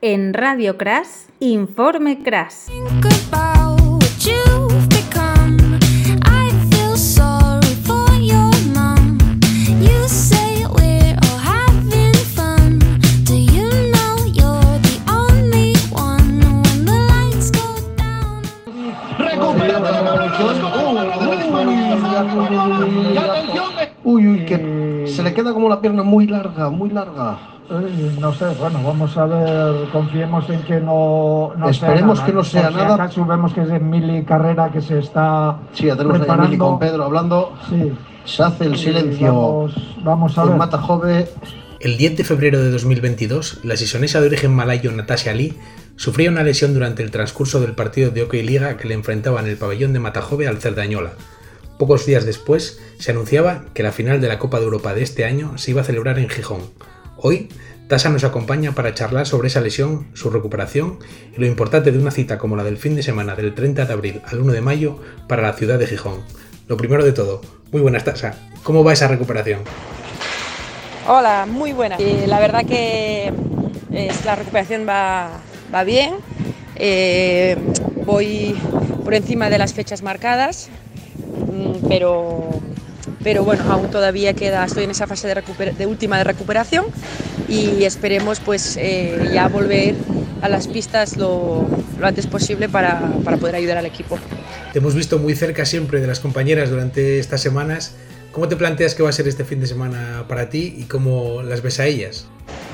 En Radio Crash, Informe Crash. Uy, que se le queda como la pierna muy larga, muy larga. No sé, bueno, vamos a ver, confiemos en que no Esperemos sea nada. Que no sea si nada. Acaso vemos que es Emily Carrera que se está Sí, ya tenemos preparando. a Emily con Pedro hablando. Sí. Se hace el silencio. Vamos a en ver. Matajove. El 10 de febrero de 2022, la sisonesa de origen malayo Natasha Lee sufría una lesión durante el transcurso del partido de Hockey Liga que le enfrentaba en el pabellón de Matajove al Cerdañola. Pocos días después, se anunciaba que la final de la Copa de Europa de este año se iba a celebrar en Gijón. Hoy, Tasa nos acompaña para charlar sobre esa lesión, su recuperación y lo importante de una cita como la del fin de semana del 30 de abril al 1 de mayo para la ciudad de Gijón. Lo primero de todo, muy buenas, Tasa. ¿Cómo va esa recuperación? Hola, muy buena. La verdad que la recuperación va bien. Voy por encima de las fechas marcadas, pero bueno, aún todavía estoy en esa fase de última de recuperación y esperemos pues ya volver a las pistas lo antes posible para poder ayudar al equipo. Te hemos visto muy cerca siempre de las compañeras durante estas semanas. ¿Cómo te planteas que va a ser este fin de semana para ti y cómo las ves a ellas?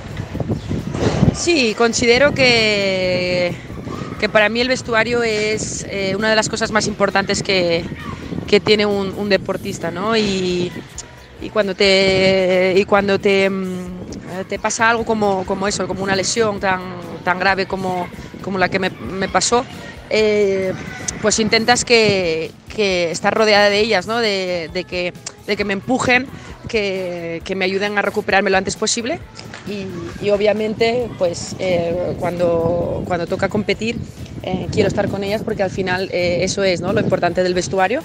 Sí, considero que para mí el vestuario es una de las cosas más importantes que tiene un deportista, ¿no? Y cuando te pasa algo como eso, como una lesión tan grave como la que me pasó, pues intentas que estar rodeada de ellas, ¿no? De que me empujen, que me ayuden a recuperarme lo antes posible y obviamente pues cuando toca competir quiero estar con ellas porque al final eso es, ¿no? Lo importante del vestuario.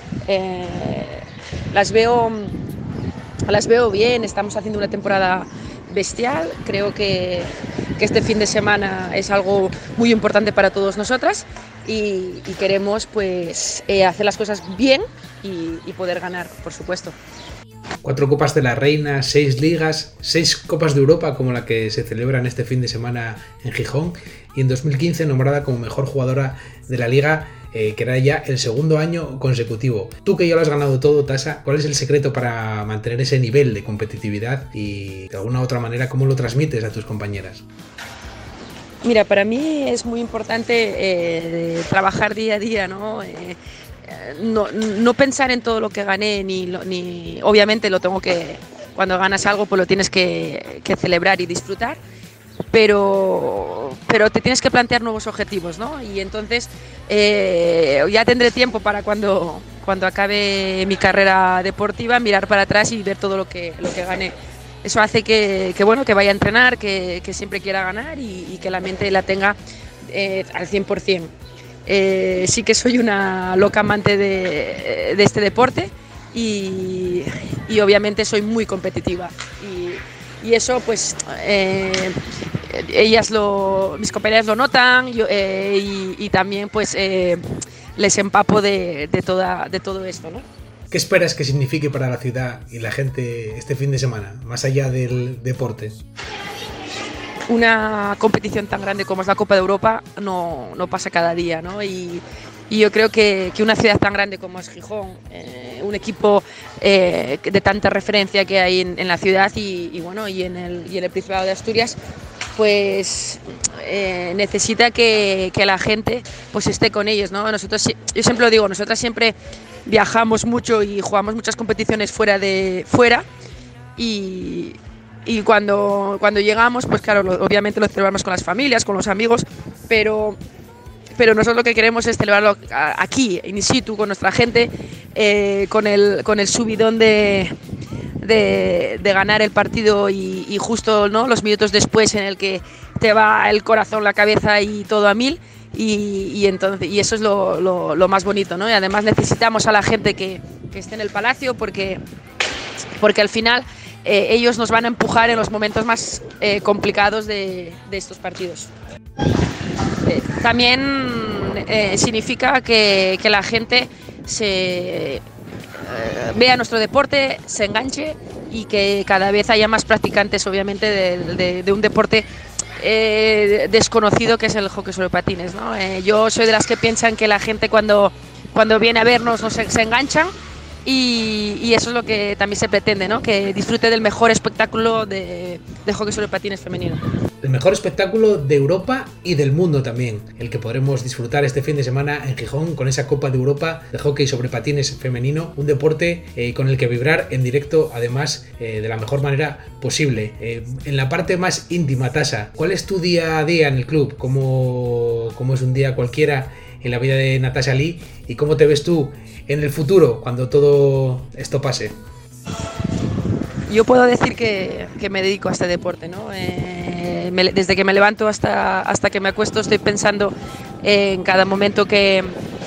Las veo bien, estamos haciendo una temporada bestial, creo que este fin de semana es algo muy importante para todas nosotras y queremos pues hacer las cosas bien y poder ganar, por supuesto. 4 Copas de la Reina, 6 ligas, 6 Copas de Europa como la que se celebran este fin de semana en Gijón y en 2015 nombrada como mejor jugadora de la liga, que era ya el segundo año consecutivo. Tú que ya lo has ganado todo, Tasa, ¿cuál es el secreto para mantener ese nivel de competitividad y de alguna otra manera cómo lo transmites a tus compañeras? Mira, para mí es muy importante trabajar día a día, ¿no? No pensar en todo lo que gané, ni obviamente lo tengo que, cuando ganas algo pues lo tienes que celebrar y disfrutar, pero te tienes que plantear nuevos objetivos, ¿no? Y entonces ya tendré tiempo para cuando acabe mi carrera deportiva mirar para atrás y ver todo lo que gané. Eso hace que vaya a entrenar, que siempre quiera ganar y que la mente la tenga al 100%. Sí que soy una loca amante de este deporte y obviamente soy muy competitiva y eso pues mis compañeras lo notan y también pues les empapo de todo esto, ¿no? ¿Qué esperas que signifique para la ciudad y la gente este fin de semana, más allá del deporte? Una competición tan grande como es la Copa de Europa no pasa cada día, ¿no? Y yo creo que una ciudad tan grande como es Gijón, un equipo de tanta referencia que hay en la ciudad y en el Principado de Asturias, pues necesita que la gente pues esté con ellos, ¿no? Yo siempre lo digo, nosotras siempre viajamos mucho y jugamos muchas competiciones fuera y cuando llegamos, pues claro, obviamente lo celebramos con las familias, con los amigos, pero nosotros lo que queremos es celebrarlo aquí, in situ, con nuestra gente, con el subidón de ganar el partido y justo, ¿no?, los minutos después en el que te va el corazón, la cabeza y todo a 1000 y eso es lo más bonito, ¿no? Y además necesitamos a la gente que esté en el Palacio porque al final ellos nos van a empujar en los momentos más complicados de estos partidos. También significa que la gente vea nuestro deporte, se enganche y que cada vez haya más practicantes, obviamente, de un deporte desconocido que es el hockey sobre patines, ¿no? Yo soy de las que piensan que la gente cuando viene a vernos se enganchan y eso es lo que también se pretende, ¿no? Que disfrute del mejor espectáculo de hockey sobre patines femenino. El mejor espectáculo de Europa y del mundo también, el que podremos disfrutar este fin de semana en Gijón con esa Copa de Europa de hockey sobre patines femenino, un deporte con el que vibrar en directo, además de la mejor manera posible. En la parte más íntima, Tasha, ¿cuál es tu día a día en el club? ¿Cómo es un día cualquiera en la vida de Natasha Lee? ¿Y cómo te ves tú en el futuro cuando todo esto pase? Yo puedo decir que me dedico a este deporte, ¿no? Desde que me levanto hasta que me acuesto estoy pensando en cada momento que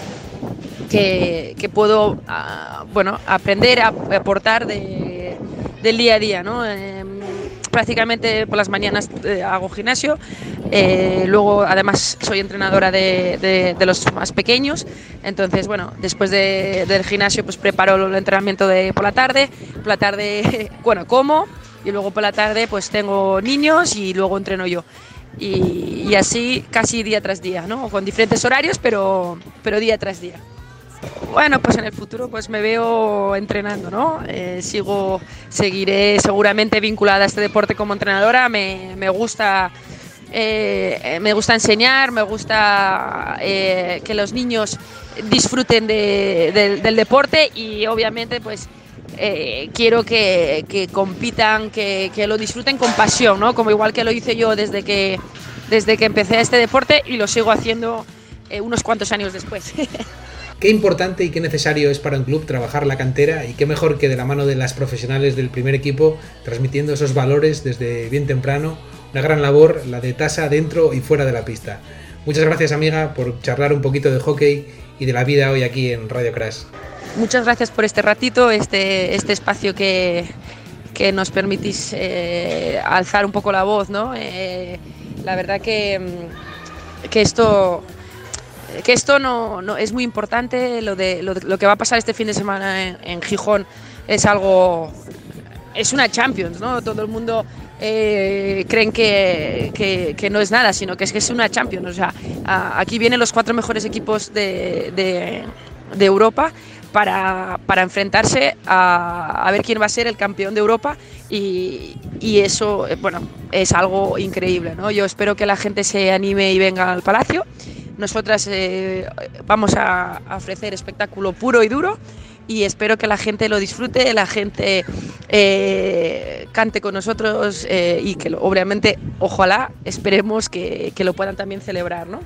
puedo aprender a aportar del día a día, ¿no? Prácticamente por las mañanas hago gimnasio, luego además soy entrenadora de los más pequeños, entonces bueno, después del gimnasio pues preparo el entrenamiento por la tarde, bueno, como, y luego por la tarde pues tengo niños y luego entreno yo. Y así casi día tras día, ¿no? Con diferentes horarios, pero día tras día. Bueno, pues en el futuro pues me veo entrenando, ¿no? Seguiré seguramente vinculada a este deporte como entrenadora. Me gusta enseñar, me gusta que los niños disfruten del deporte y obviamente pues quiero que compitan, que lo disfruten con pasión, ¿no? Como igual que lo hice yo desde que empecé este deporte y lo sigo haciendo unos cuantos años después. Qué importante y qué necesario es para un club trabajar la cantera y qué mejor que de la mano de las profesionales del primer equipo transmitiendo esos valores desde bien temprano. Una gran labor la de Tasha dentro y fuera de la pista. Muchas gracias, amiga, por charlar un poquito de hockey y de la vida hoy aquí en Radio Crash. Muchas gracias por este ratito, este espacio que nos permitís alzar un poco la voz, ¿no? La verdad que esto no es muy importante. Lo que va a pasar este fin de semana en Gijón es una Champions, ¿no? Todo el mundo creen que no es nada, sino que es una Champions. O sea, aquí vienen los 4 mejores equipos de Europa para enfrentarse a ver quién va a ser el campeón de Europa y eso, bueno, es algo increíble, ¿no? Yo espero que la gente se anime y venga al Palacio. Nosotras vamos a ofrecer espectáculo puro y duro y espero que la gente lo disfrute, la gente cante con nosotros y que obviamente, ojalá, esperemos que lo puedan también celebrar, ¿no?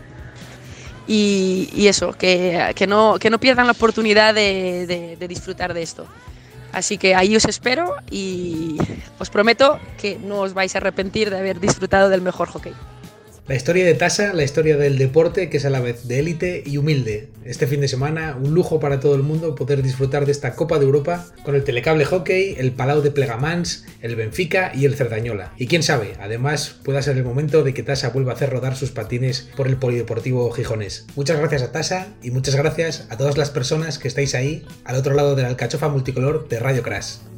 Y eso, que no pierdan la oportunidad de disfrutar de esto. Así que ahí os espero y os prometo que no os vais a arrepentir de haber disfrutado del mejor hockey. La historia de Tasha, la historia del deporte que es a la vez de élite y humilde. Este fin de semana, un lujo para todo el mundo poder disfrutar de esta Copa de Europa con el Telecable Hockey, el Palau de Plegamans, el Benfica y el Cerdañola. Y quién sabe, además pueda ser el momento de que Tasha vuelva a hacer rodar sus patines por el polideportivo gijonés. Muchas gracias a Tasha y muchas gracias a todas las personas que estáis ahí al otro lado de la alcachofa multicolor de Radio Crash.